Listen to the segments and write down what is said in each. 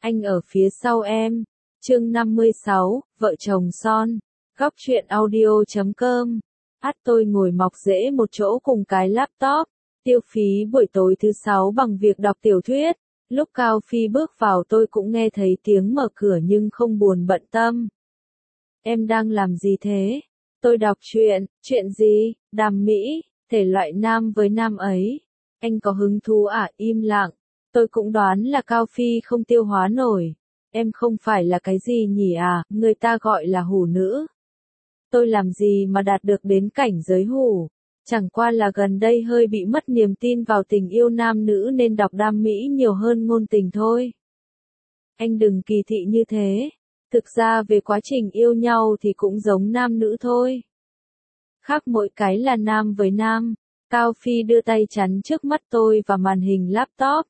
Anh ở phía sau em. Chương 56, vợ chồng son. Góc truyện audio.com. Tôi ngồi mọc rễ một chỗ cùng cái laptop, tiêu phí buổi tối thứ sáu bằng việc đọc tiểu thuyết. Lúc Cao Phi bước vào tôi cũng nghe thấy tiếng mở cửa nhưng không buồn bận tâm. Em đang làm gì thế? Tôi đọc chuyện gì? Đam mỹ, thể loại nam với nam ấy. Anh có hứng thú à? Im lặng. Tôi cũng đoán là Cao Phi không tiêu hóa nổi. Em không phải là cái gì nhỉ à, người ta gọi là hủ nữ. Tôi làm gì mà đạt được đến cảnh giới hủ, chẳng qua là gần đây hơi bị mất niềm tin vào tình yêu nam nữ nên đọc đam mỹ nhiều hơn ngôn tình thôi. Anh đừng kỳ thị như thế, thực ra về quá trình yêu nhau thì cũng giống nam nữ thôi. Khác mỗi cái là nam với nam. Cao Phi đưa tay chắn trước mắt tôi và màn hình laptop.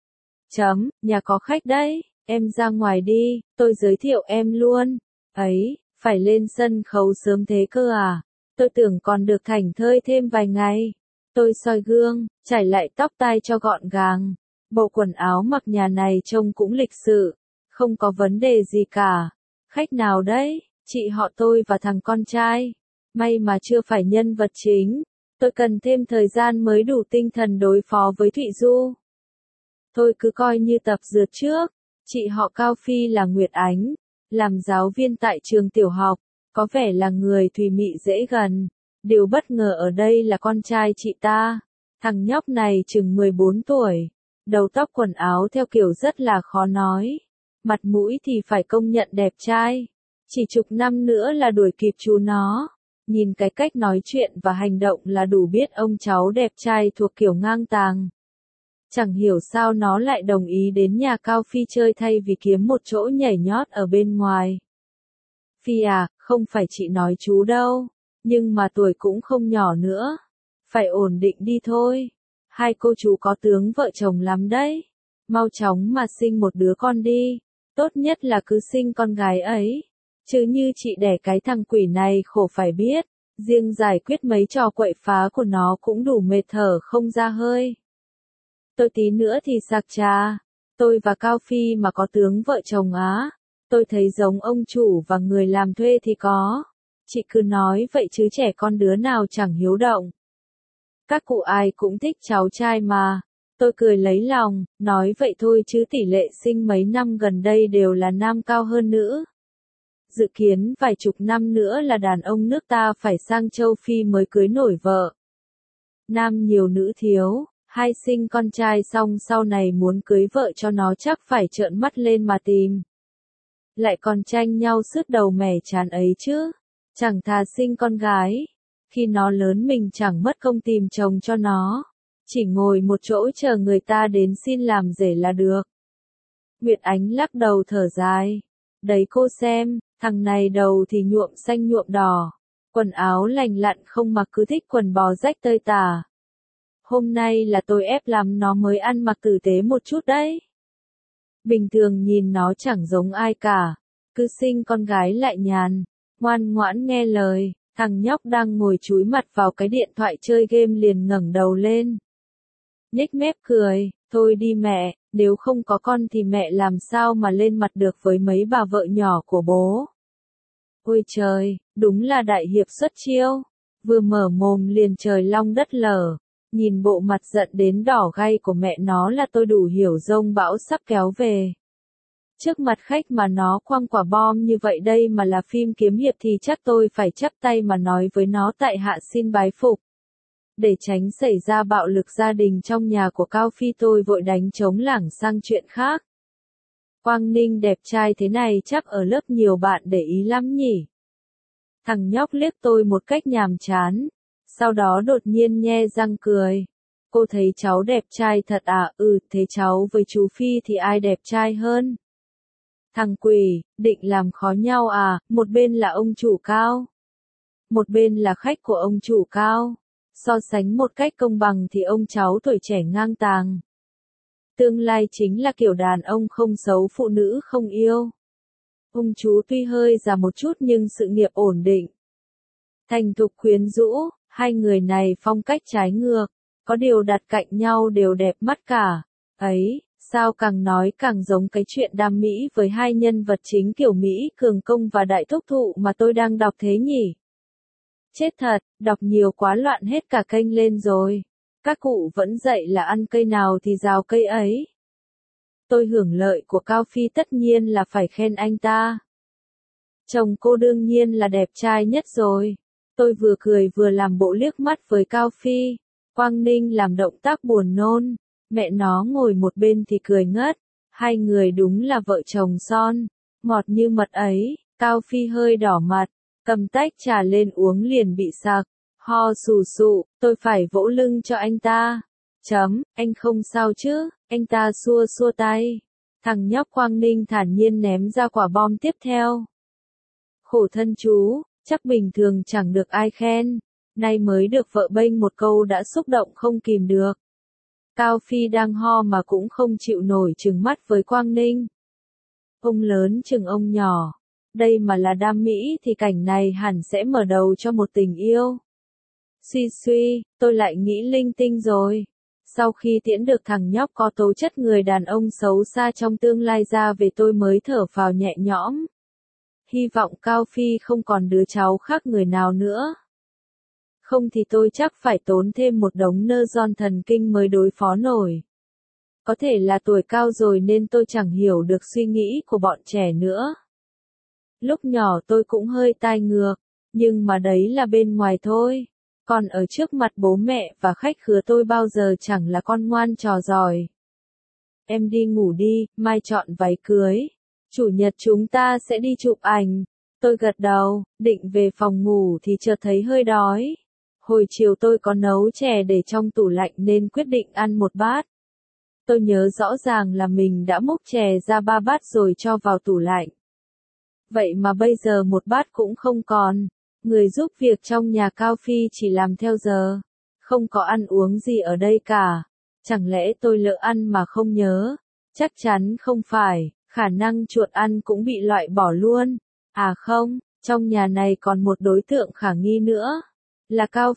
Nhà có khách đấy, em ra ngoài đi, tôi giới thiệu em luôn. Ấy, phải lên sân khấu sớm thế cơ à? Tôi tưởng còn được thảnh thơi thêm vài ngày. Tôi soi gương, chải lại tóc tai cho gọn gàng. Bộ quần áo mặc nhà này trông cũng lịch sự, không có vấn đề gì cả. Khách nào đấy? Chị họ tôi và thằng con trai. May mà chưa phải nhân vật chính. Tôi cần thêm thời gian mới đủ tinh thần đối phó với Thụy Du. Thôi cứ coi như tập dượt trước. Chị họ Cao Phi là Nguyệt Ánh, làm giáo viên tại trường tiểu học, có vẻ là người thùy mị dễ gần. Điều bất ngờ ở đây là con trai chị ta. Thằng nhóc này chừng 14 tuổi, đầu tóc quần áo theo kiểu rất là khó nói. Mặt mũi thì phải công nhận đẹp trai. Chỉ chục năm nữa là đuổi kịp chú nó. Nhìn cái cách nói chuyện và hành động là đủ biết ông cháu đẹp trai thuộc kiểu ngang tàng. Chẳng hiểu sao nó lại đồng ý đến nhà Cao Phi chơi thay vì kiếm một chỗ nhảy nhót ở bên ngoài. Phi à, không phải chị nói chú đâu, nhưng mà tuổi cũng không nhỏ nữa. Phải ổn định đi thôi. Hai cô chú có tướng vợ chồng lắm đấy. Mau chóng mà sinh một đứa con đi. Tốt nhất là cứ sinh con gái ấy. Chứ như chị đẻ cái thằng quỷ này khổ phải biết. Riêng giải quyết mấy trò quậy phá của nó cũng đủ mệt thở không ra hơi. Tôi tí nữa thì sạc trà. Tôi và Cao Phi mà có tướng vợ chồng á. Tôi thấy giống ông chủ và người làm thuê thì có. Chị cứ nói vậy chứ trẻ con đứa nào chẳng hiếu động. Các cụ ai cũng thích cháu trai mà. Tôi cười lấy lòng, nói vậy thôi chứ tỷ lệ sinh mấy năm gần đây đều là nam cao hơn nữ. Dự kiến vài chục năm nữa là đàn ông nước ta phải sang châu Phi mới cưới nổi vợ. Nam nhiều nữ thiếu. Hai sinh con trai xong sau này muốn cưới vợ cho nó chắc phải trợn mắt lên mà tìm. Lại còn tranh nhau sứt đầu mẻ chán ấy chứ. Chẳng thà sinh con gái. Khi nó lớn mình chẳng mất công tìm chồng cho nó. Chỉ ngồi một chỗ chờ người ta đến xin làm rể là được. Nguyệt Ánh lắc đầu thở dài. Đấy cô xem, thằng này đầu thì nhuộm xanh nhuộm đỏ. Quần áo lành lặn không mặc cứ thích quần bò rách tơi tả. Hôm nay là tôi ép lắm nó mới ăn mặc tử tế một chút đấy. Bình thường nhìn nó chẳng giống ai cả. Cứ sinh con gái lại nhàn, ngoan ngoãn nghe lời. Thằng nhóc đang ngồi chúi mặt vào cái điện thoại chơi game liền ngẩng đầu lên. Nhếch mép cười, thôi đi mẹ, nếu không có con thì mẹ làm sao mà lên mặt được với mấy bà vợ nhỏ của bố. Ôi trời, đúng là đại hiệp xuất chiêu. Vừa mở mồm liền trời long đất lở. Nhìn bộ mặt giận đến đỏ gay của mẹ nó là tôi đủ hiểu dông bão sắp kéo về. Trước mặt khách mà nó quăng quả bom như vậy đây mà là phim kiếm hiệp thì chắc tôi phải chắp tay mà nói với nó tại hạ xin bái phục. Để tránh xảy ra bạo lực gia đình trong nhà của Cao Phi tôi vội đánh trống lảng sang chuyện khác. Quang Ninh đẹp trai thế này chắc ở lớp nhiều bạn để ý lắm nhỉ. Thằng nhóc liếc tôi một cách nhàm chán. Sau đó đột nhiên nhe răng cười. Cô thấy cháu đẹp trai thật à? Thế cháu với chú Phi thì ai đẹp trai hơn? Thằng quỷ, định làm khó nhau à? Một bên là ông chủ Cao, một bên là khách của ông chủ Cao. So sánh một cách công bằng thì ông cháu tuổi trẻ ngang tàng. Tương lai chính là kiểu đàn ông không xấu phụ nữ không yêu. Ông chú tuy hơi già một chút nhưng sự nghiệp ổn định. Thành thục quyến rũ. Hai người này phong cách trái ngược, có điều đặt cạnh nhau đều đẹp mắt cả. Ấy, Sao càng nói càng giống cái chuyện đam mỹ với hai nhân vật chính kiểu Mỹ Cường Công và Đại Thúc Thụ mà tôi đang đọc thế nhỉ? Chết thật, đọc nhiều quá loạn hết cả kênh lên rồi. Các cụ vẫn dạy là ăn cây nào thì rào cây ấy. Tôi hưởng lợi của Cao Phi tất nhiên là phải khen anh ta. Chồng cô đương nhiên là đẹp trai nhất rồi. Tôi vừa cười vừa làm bộ liếc mắt với Cao Phi. Quang Ninh làm động tác buồn nôn. Mẹ nó ngồi một bên thì cười ngất. Hai người đúng là vợ chồng son. Ngọt như mật ấy. Cao Phi hơi đỏ mặt. Cầm tách trà lên uống liền bị sặc. Ho sù sụ. Tôi phải vỗ lưng cho anh ta. Anh không sao chứ? Anh ta xua xua tay. Thằng nhóc Quang Ninh thản nhiên ném ra quả bom tiếp theo. Khổ thân chú, chắc bình thường chẳng được ai khen. Nay mới được vợ bênh một câu đã xúc động không kìm được. Cao Phi đang ho mà cũng không chịu nổi trừng mắt với Quang Ninh. Ông lớn chừng ông nhỏ. Đây mà là đam mỹ thì cảnh này hẳn sẽ mở đầu cho một tình yêu. Suy, tôi lại nghĩ linh tinh rồi. Sau khi tiễn được thằng nhóc có tố chất người đàn ông xấu xa trong tương lai ra về tôi mới thở phào nhẹ nhõm. Hy vọng Cao Phi không còn đứa cháu khác người nào nữa. Không thì tôi chắc phải tốn thêm một đống nơ giòn thần kinh mới đối phó nổi. Có thể là tuổi cao rồi nên tôi chẳng hiểu được suy nghĩ của bọn trẻ nữa. Lúc nhỏ tôi cũng hơi tai ngược, nhưng mà đấy là bên ngoài thôi. Còn ở trước mặt bố mẹ và khách khứa tôi bao giờ chẳng là con ngoan trò giỏi. Em đi ngủ đi, mai chọn váy cưới. Chủ nhật chúng ta sẽ đi chụp ảnh. Tôi gật đầu, định về phòng ngủ thì chợt thấy hơi đói. Hồi chiều tôi có nấu chè để trong tủ lạnh nên quyết định ăn một bát. Tôi nhớ rõ ràng là mình đã múc chè ra 3 bát rồi cho vào tủ lạnh. Vậy mà bây giờ một bát cũng không còn. Người giúp việc trong nhà Cao Phi chỉ làm theo giờ. Không có ăn uống gì ở đây cả. Chẳng lẽ tôi lỡ ăn mà không nhớ? Chắc chắn không phải, khả năng chuột ăn cũng bị loại bỏ luôn. À không, trong nhà này còn một đối tượng khả nghi nữa. Là Cao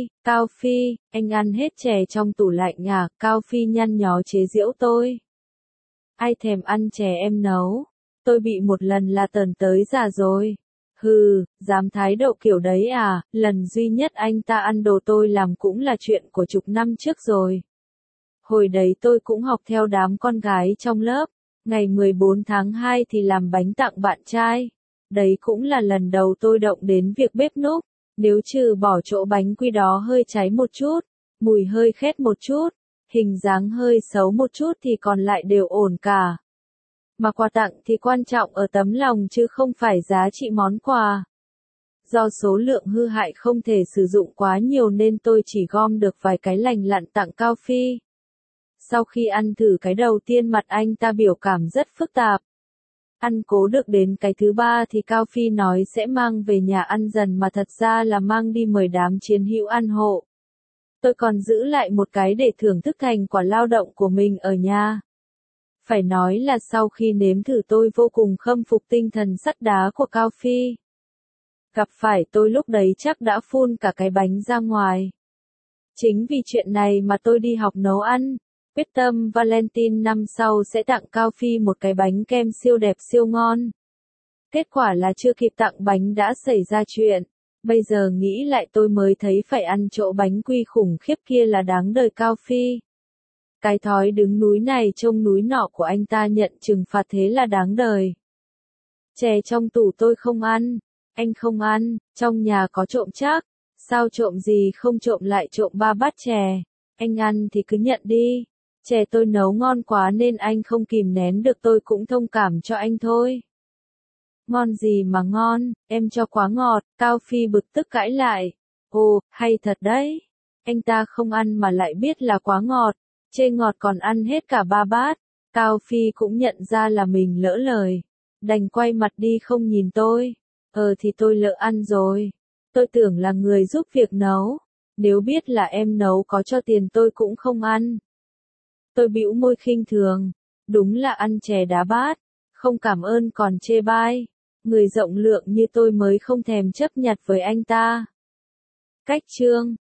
Phi, anh ăn hết chè trong tủ lạnh à? Cao Phi nhăn nhó chế giễu tôi. Ai thèm ăn chè em nấu? Tôi bị một lần là tờn tới già rồi. Hừ, dám thái độ kiểu đấy à? Lần duy nhất anh ta ăn đồ tôi làm cũng là chuyện của chục năm trước rồi. Hồi đấy tôi cũng học theo đám con gái trong lớp. Ngày 14 tháng 2 thì làm bánh tặng bạn trai. Đấy cũng là lần đầu tôi động đến việc bếp núc. Nếu trừ bỏ chỗ bánh quy đó hơi cháy một chút, mùi hơi khét một chút, hình dáng hơi xấu một chút thì còn lại đều ổn cả. Mà quà tặng thì quan trọng ở tấm lòng chứ không phải giá trị món quà. Do số lượng hư hại không thể sử dụng quá nhiều nên tôi chỉ gom được vài cái lành lặn tặng Cao Phi. Sau khi ăn thử cái đầu tiên mặt anh ta biểu cảm rất phức tạp. Ăn cố được đến cái thứ ba thì Cao Phi nói sẽ mang về nhà ăn dần mà thật ra là mang đi mời đám chiến hữu ăn hộ. Tôi còn giữ lại một cái để thưởng thức thành quả lao động của mình ở nhà. Phải nói là sau khi nếm thử tôi vô cùng khâm phục tinh thần sắt đá của Cao Phi. Gặp phải tôi lúc đấy chắc đã phun cả cái bánh ra ngoài. Chính vì chuyện này mà tôi đi học nấu ăn. Quyết tâm Valentine năm sau sẽ tặng Cao Phi một cái bánh kem siêu đẹp siêu ngon. Kết quả là chưa kịp tặng bánh đã xảy ra chuyện. Bây giờ nghĩ lại tôi mới thấy phải ăn chỗ bánh quy khủng khiếp kia là đáng đời Cao Phi. Cái thói đứng núi này trông núi nọ của anh ta nhận trừng phạt thế là đáng đời. Chè trong tủ tôi không ăn. Anh không ăn, trong nhà có trộm chắc. Sao trộm gì không trộm lại trộm 3 bát chè. Anh ăn thì cứ nhận đi. Chè tôi nấu ngon quá nên anh không kìm nén được tôi cũng thông cảm cho anh thôi. Ngon gì mà ngon, em cho quá ngọt, Cao Phi bực tức cãi lại. Ồ, hay thật đấy. Anh ta không ăn mà lại biết là quá ngọt, chê ngọt còn ăn hết cả 3 bát. Cao Phi cũng nhận ra là mình lỡ lời. Đành quay mặt đi không nhìn tôi. Thì tôi lỡ ăn rồi. Tôi tưởng là người giúp việc nấu. Nếu biết là em nấu có cho tiền tôi cũng không ăn. Tôi bĩu môi khinh thường. Đúng là ăn chè đá bát. Không cảm ơn còn chê bai. Người rộng lượng như tôi mới không thèm chấp nhặt với anh ta. Cách chương